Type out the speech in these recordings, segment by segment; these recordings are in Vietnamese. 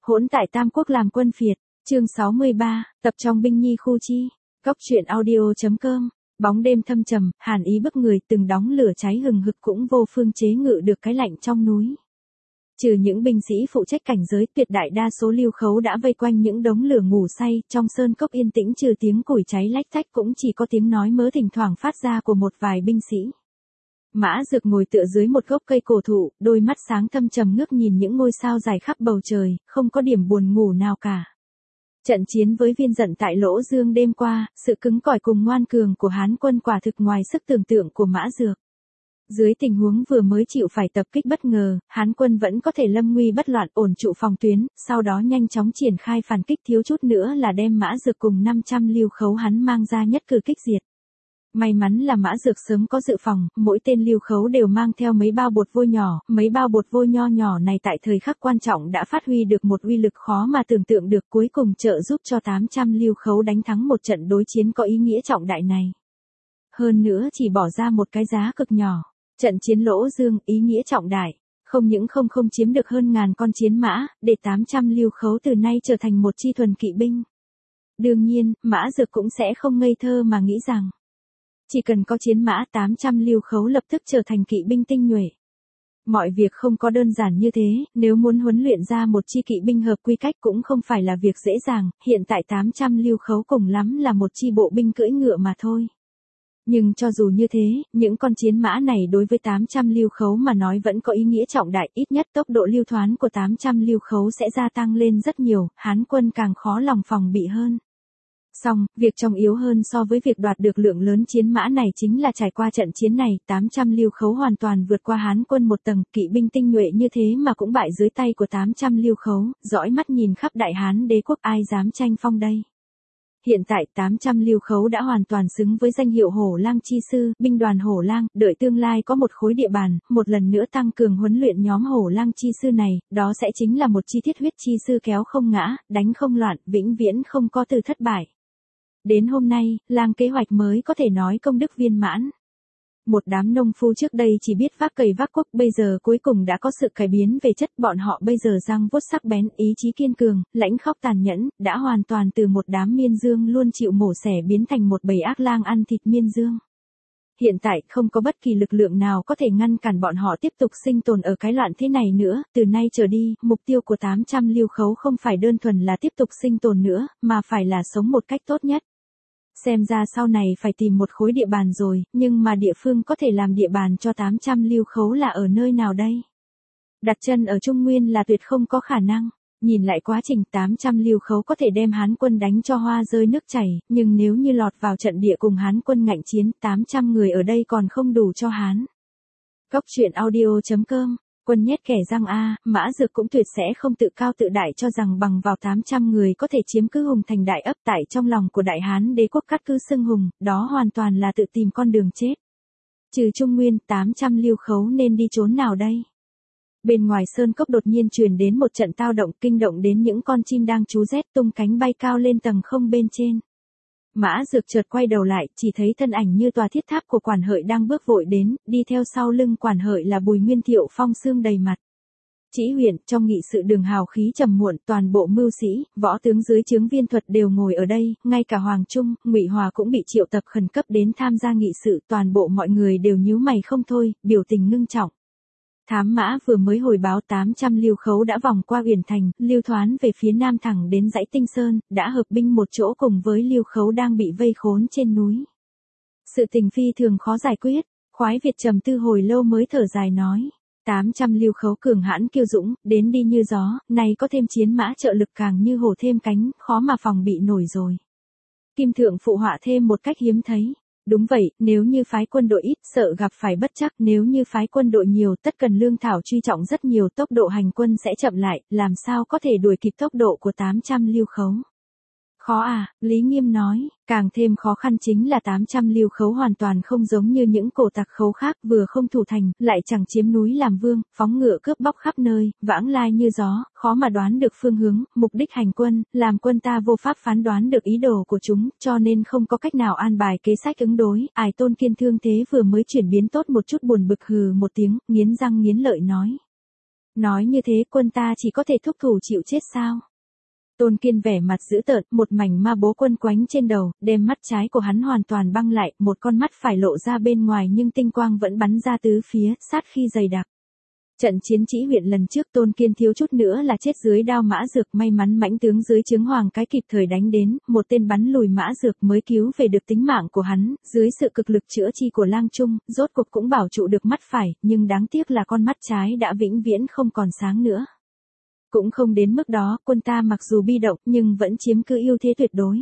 Hỗn tại Tam Quốc làm quân phiệt, chương 63, tập trong binh nhi khu chi, góc truyện audio.com. Bóng đêm thâm trầm, hàn ý bức người, từng đống lửa cháy hừng hực cũng vô phương chế ngự được cái lạnh trong núi. Trừ những binh sĩ phụ trách cảnh giới, tuyệt đại đa số lưu khấu đã vây quanh những đống lửa ngủ say, trong sơn cốc yên tĩnh trừ tiếng củi cháy lách tách cũng chỉ có tiếng nói mớ thỉnh thoảng phát ra của một vài binh sĩ. Mã Dược ngồi tựa dưới một gốc cây cổ thụ, đôi mắt sáng thâm trầm ngước nhìn những ngôi sao dài khắp bầu trời, không có điểm buồn ngủ nào cả. Trận chiến với Viên Dận tại Lỗ Dương đêm qua, sự cứng cỏi cùng ngoan cường của Hán quân quả thực ngoài sức tưởng tượng của Mã Dược. Dưới tình huống vừa mới chịu phải tập kích bất ngờ, Hán quân vẫn có thể lâm nguy bất loạn ổn trụ phòng tuyến, sau đó nhanh chóng triển khai phản kích, thiếu chút nữa là đem Mã Dược cùng 500 lưu khấu hắn mang ra nhất cử kích diệt. May mắn là Mã Dược sớm có dự phòng, mỗi tên lưu khấu đều mang theo mấy bao bột vôi nhỏ, mấy bao bột vôi nho nhỏ này tại thời khắc quan trọng đã phát huy được một uy lực khó mà tưởng tượng được, cuối cùng trợ giúp cho 800 lưu khấu đánh thắng một trận đối chiến có ý nghĩa trọng đại này. Hơn nữa chỉ bỏ ra một cái giá cực nhỏ, trận chiến Lỗ Dương ý nghĩa trọng đại, không những không chiếm được hơn ngàn con chiến mã, để 800 lưu khấu từ nay trở thành một chi thuần kỵ binh. Đương nhiên, Mã Dược cũng sẽ không ngây thơ mà nghĩ rằng chỉ cần có chiến mã 800 lưu khấu lập tức trở thành kỵ binh tinh nhuệ. Mọi việc không có đơn giản như thế, nếu muốn huấn luyện ra một chi kỵ binh hợp quy cách cũng không phải là việc dễ dàng, hiện tại 800 lưu khấu cùng lắm là một chi bộ binh cưỡi ngựa mà thôi. Nhưng cho dù như thế, những con chiến mã này đối với 800 lưu khấu mà nói vẫn có ý nghĩa trọng đại, ít nhất tốc độ lưu thoán của 800 lưu khấu sẽ gia tăng lên rất nhiều, Hán quân càng khó lòng phòng bị hơn. Song, việc trọng yếu hơn so với việc đoạt được lượng lớn chiến mã này chính là trải qua trận chiến này, 800 lưu khấu hoàn toàn vượt qua Hán quân một tầng, kỵ binh tinh nhuệ như thế mà cũng bại dưới tay của 800 lưu khấu, dõi mắt nhìn khắp Đại Hán đế quốc ai dám tranh phong đây. Hiện tại 800 lưu khấu đã hoàn toàn xứng với danh hiệu Hổ Lang chi sư, binh đoàn Hổ Lang, đợi tương lai có một khối địa bàn, một lần nữa tăng cường huấn luyện nhóm Hổ Lang chi sư này, đó sẽ chính là một chi thiết huyết chi sư kéo không ngã, đánh không loạn, vĩnh viễn không có từ thất bại. Đến hôm nay, Lang kế hoạch mới có thể nói công đức viên mãn. Một đám nông phu trước đây chỉ biết vác cày vác cuốc, bây giờ cuối cùng đã có sự cải biến về chất, bọn họ bây giờ răng vuốt sắc bén, ý chí kiên cường, lãnh khóc tàn nhẫn, đã hoàn toàn từ một đám miên dương luôn chịu mổ xẻ biến thành một bầy ác lang ăn thịt miên dương. Hiện tại không có bất kỳ lực lượng nào có thể ngăn cản bọn họ tiếp tục sinh tồn ở cái loạn thế này nữa, từ nay trở đi, mục tiêu của 800 lưu khấu không phải đơn thuần là tiếp tục sinh tồn nữa, mà phải là sống một cách tốt nhất. Xem ra sau này phải tìm một khối địa bàn rồi, nhưng mà địa phương có thể làm địa bàn cho 800 lưu khấu là ở nơi nào đây? Đặt chân ở Trung Nguyên là tuyệt không có khả năng. Nhìn lại quá trình 800 lưu khấu có thể đem Hán quân đánh cho hoa rơi nước chảy, nhưng nếu như lọt vào trận địa cùng Hán quân ngạnh chiến, 800 người ở đây còn không đủ cho Hán. Góc truyện audio.com. Quân nhét kẻ răng Mã Dược cũng tuyệt sẽ không tự cao tự đại cho rằng bằng vào 800 người có thể chiếm cứ Hùng thành đại ấp, tại trong lòng của Đại Hán đế quốc cắt cứ xưng hùng, đó hoàn toàn là tự tìm con đường chết. Trừ Trung Nguyên, 800 lưu khấu nên đi trốn nào đây? Bên ngoài sơn cốc đột nhiên truyền đến một trận tao động, kinh động đến những con chim đang trú rét tung cánh bay cao lên tầng không bên trên. Mã Dược chợt quay đầu lại, chỉ thấy thân ảnh như tòa thiết tháp của Quản Hợi đang bước vội đến, đi theo sau lưng Quản Hợi là Bùi Nguyên Thiệu phong sương đầy mặt. Chỉ huyện, trong nghị sự đường hào khí trầm muộn, toàn bộ mưu sĩ, võ tướng dưới trướng Viên Thuật đều ngồi ở đây, ngay cả Hoàng Trung, Ngụy Hòa cũng bị triệu tập khẩn cấp đến tham gia nghị sự, toàn bộ mọi người đều nhíu mày không thôi, biểu tình ngưng trọng. Thám mã vừa mới hồi báo 800 lưu khấu đã vòng qua Uyển Thành, lưu thoán về phía nam thẳng đến dãy Tinh Sơn, đã hợp binh một chỗ cùng với lưu khấu đang bị vây khốn trên núi. Sự tình phi thường khó giải quyết, Khoái Việt trầm tư hồi lâu mới thở dài nói. 800 lưu khấu cường hãn kiêu dũng, đến đi như gió, này có thêm chiến mã trợ lực càng như hổ thêm cánh, khó mà phòng bị nổi rồi. Kim Thượng phụ họa thêm một cách hiếm thấy. Đúng vậy, nếu như phái quân đội ít, sợ gặp phải bất trắc, nếu như phái quân đội nhiều, tất cần lương thảo truy trọng rất nhiều, tốc độ hành quân sẽ chậm lại, làm sao có thể đuổi kịp tốc độ của 800 lưu khấu. Khó Lý Nghiêm nói, càng thêm khó khăn chính là 800 lưu khấu hoàn toàn không giống như những cổ tặc khấu khác, vừa không thủ thành, lại chẳng chiếm núi làm vương, phóng ngựa cướp bóc khắp nơi, vãng lai như gió, khó mà đoán được phương hướng, mục đích hành quân, làm quân ta vô pháp phán đoán được ý đồ của chúng, cho nên không có cách nào an bài kế sách ứng đối. Ải Tôn Kiên thương thế vừa mới chuyển biến tốt một chút buồn bực hừ một tiếng, nghiến răng nghiến lợi nói. Nói như thế quân ta chỉ có thể thúc thủ chịu chết sao? Tôn Kiên vẻ mặt dữ tợn, một mảnh ma bố quân quánh trên đầu, đem mắt trái của hắn hoàn toàn băng lại, một con mắt phải lộ ra bên ngoài nhưng tinh quang vẫn bắn ra tứ phía, sát khi dày đặc. Trận chiến Trĩ huyện lần trước Tôn Kiên thiếu chút nữa là chết dưới đao Mã Dược, may mắn mãnh tướng dưới trướng Hoàng Cái kịp thời đánh đến, một tên bắn lùi Mã Dược mới cứu về được tính mạng của hắn, dưới sự cực lực chữa chi của Lang Trung, rốt cuộc cũng bảo trụ được mắt phải, nhưng đáng tiếc là con mắt trái đã vĩnh viễn không còn sáng nữa. Cũng không đến mức đó, quân ta mặc dù bi động nhưng vẫn chiếm cứ ưu thế tuyệt đối.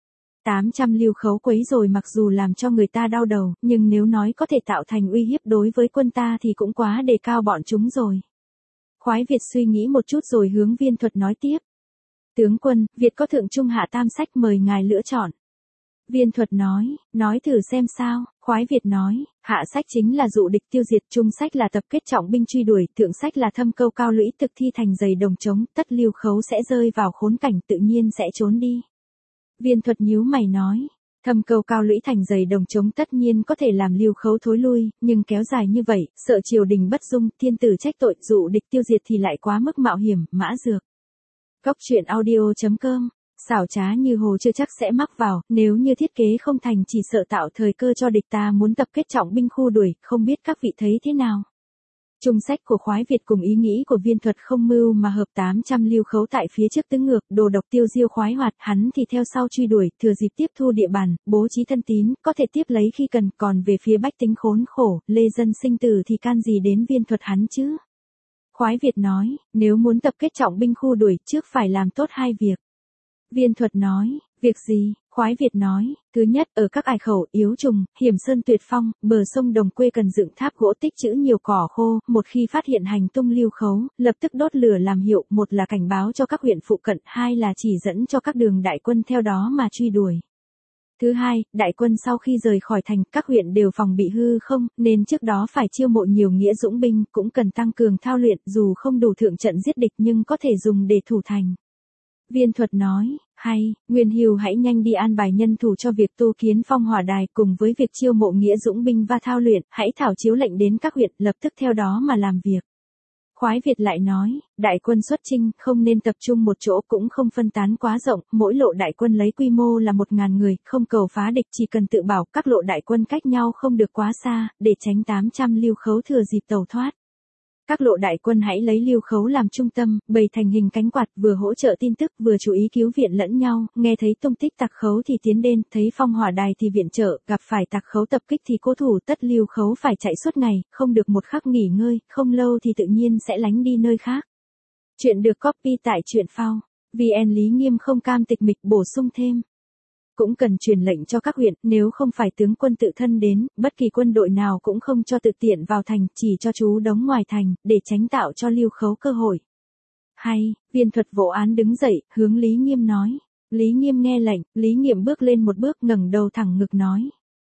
800 lưu khấu quấy rồi mặc dù làm cho người ta đau đầu, nhưng nếu nói có thể tạo thành uy hiếp đối với quân ta thì cũng quá đề cao bọn chúng rồi. Khoái Việt suy nghĩ một chút rồi hướng Viên Thuật nói tiếp. Tướng quân, Việt có thượng trung hạ tam sách mời ngài lựa chọn. Viên Thuật nói thử xem sao. Khoái Việt nói, hạ sách chính là dụ địch tiêu diệt, trung sách là tập kết trọng binh truy đuổi, thượng sách là thâm câu cao lũy thực thi thành dày đồng trống, tất lưu khấu sẽ rơi vào khốn cảnh tự nhiên sẽ trốn đi. Viên Thuật nhíu mày nói, thâm câu cao lũy thành dày đồng trống tất nhiên có thể làm lưu khấu thối lui, nhưng kéo dài như vậy, sợ triều đình bất dung, thiên tử trách tội, dụ địch tiêu diệt thì lại quá mức mạo hiểm. Mã Dược. Góc truyện audio.com. Xảo trá như hồ chưa chắc sẽ mắc vào, nếu như thiết kế không thành chỉ sợ tạo thời cơ cho địch ta muốn tập kết trọng binh khu đuổi, không biết các vị thấy thế nào. Trung sách của Khoái Việt cùng ý nghĩ của Viên Thuật không mưu mà hợp, 800 lưu khấu tại phía trước tứ ngược, đồ độc tiêu diêu Khoái Hoạt, hắn thì theo sau truy đuổi, thừa dịp tiếp thu địa bàn, bố trí thân tín, có thể tiếp lấy khi cần, còn về phía bách tính khốn khổ, lê dân sinh tử thì can gì đến Viên Thuật hắn chứ. Khoái Việt nói, nếu muốn tập kết trọng binh khu đuổi, trước phải làm tốt hai việc. Viên Thuật nói, việc gì? Khoái Việt nói, thứ nhất, ở các ải khẩu, yếu trùng, hiểm sơn tuyệt phong, bờ sông Đồng Quê cần dựng tháp gỗ tích trữ nhiều cỏ khô, một khi phát hiện hành tung lưu khấu, lập tức đốt lửa làm hiệu, một là cảnh báo cho các huyện phụ cận, hai là chỉ dẫn cho các đường đại quân theo đó mà truy đuổi. Thứ hai, đại quân sau khi rời khỏi thành, các huyện đều phòng bị hư không, nên trước đó phải chiêu mộ nhiều nghĩa dũng binh, cũng cần tăng cường thao luyện, dù không đủ thượng trận giết địch nhưng có thể dùng để thủ thành. Viên Thuật nói, hay, Nguyên Hưu hãy nhanh đi an bài nhân thủ cho việc tu kiến phong hỏa đài, cùng với việc chiêu mộ nghĩa dũng binh và thao luyện, hãy thảo chiếu lệnh đến các huyện, lập tức theo đó mà làm việc. Khoái Việt lại nói, đại quân xuất chinh, không nên tập trung một chỗ, cũng không phân tán quá rộng, mỗi lộ đại quân lấy quy mô là 1000 người, không cầu phá địch, chỉ cần tự bảo các lộ đại quân cách nhau không được quá xa, để tránh 800 lưu khấu thừa dịp tẩu thoát. Các lộ đại quân hãy lấy lưu khấu làm trung tâm, bày thành hình cánh quạt, vừa hỗ trợ tin tức vừa chú ý cứu viện lẫn nhau, nghe thấy tung tích tặc khấu thì tiến đến, thấy phong hỏa đài thì viện trợ, gặp phải tặc khấu tập kích thì cố thủ, tất lưu khấu phải chạy suốt ngày, không được một khắc nghỉ ngơi, không lâu thì tự nhiên sẽ lánh đi nơi khác. Chuyện được copy tại truyện phao. VN Lý Nghiêm không cam tịch mịch bổ sung thêm. Cũng cần truyền lệnh cho các huyện, nếu không phải tướng quân tự thân đến, bất kỳ quân đội nào cũng không cho tự tiện vào thành, chỉ cho trú đóng ngoài thành, để tránh tạo cho lưu khấu cơ hội. Hay, Viên Thuật vỗ án đứng dậy, hướng Lý Nghiêm nói. Lý Nghiêm nghe lệnh, Lý Nghiêm bước lên một bước, ngẩng đầu thẳng ngực nói.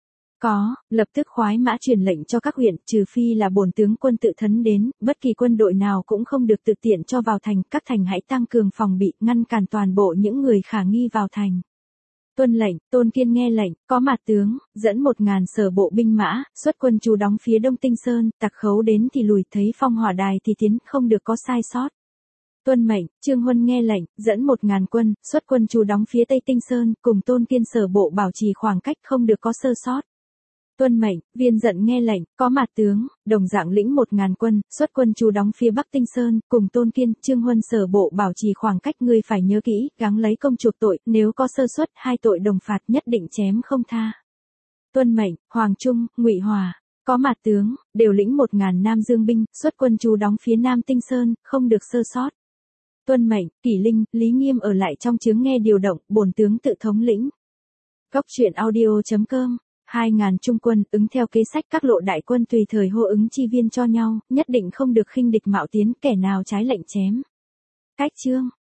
Có, lập tức khoái mã truyền lệnh cho các huyện, trừ phi là bổn tướng quân tự thân đến, bất kỳ quân đội nào cũng không được tự tiện cho vào thành, các thành hãy tăng cường phòng bị, ngăn cản toàn bộ những người khả nghi vào thành. Tuân lệnh, Tôn Kiên nghe lệnh, có mặt tướng, dẫn 1000 sở bộ binh mã, xuất quân trú đóng phía đông Tinh Sơn, tặc khấu đến thì lùi, thấy phong hỏa đài thì tiến, không được có sai sót. Tuân mệnh, Trương Huân nghe lệnh, dẫn 1000 quân, xuất quân trú đóng phía tây Tinh Sơn, cùng Tôn Kiên sở bộ bảo trì khoảng cách, không được có sơ sót. Tuân mệnh, Viên Dận nghe lệnh, có mặt tướng, đồng dạng lĩnh 1000 quân, xuất quân trú đóng phía Bắc Tinh Sơn, cùng Tôn Kiên, Trương Huân sở bộ bảo trì khoảng cách, ngươi phải nhớ kỹ, gắng lấy công chuộc tội, nếu có sơ suất, hai tội đồng phạt, nhất định chém không tha. Tuân mệnh, Hoàng Trung, Ngụy Hòa, có mặt tướng, đều lĩnh 1000 Nam Dương binh, xuất quân trú đóng phía Nam Tinh Sơn, không được sơ sót. Tuân mệnh, Kỷ Linh, Lý Nghiêm ở lại trong trướng nghe điều động, bổn tướng tự thống lĩnh. Góc truyện audio.com. 2000 trung quân, ứng theo kế sách các lộ đại quân tùy thời hô ứng chi viên cho nhau, nhất định không được khinh địch mạo tiến, kẻ nào trái lệnh chém. Cách chương.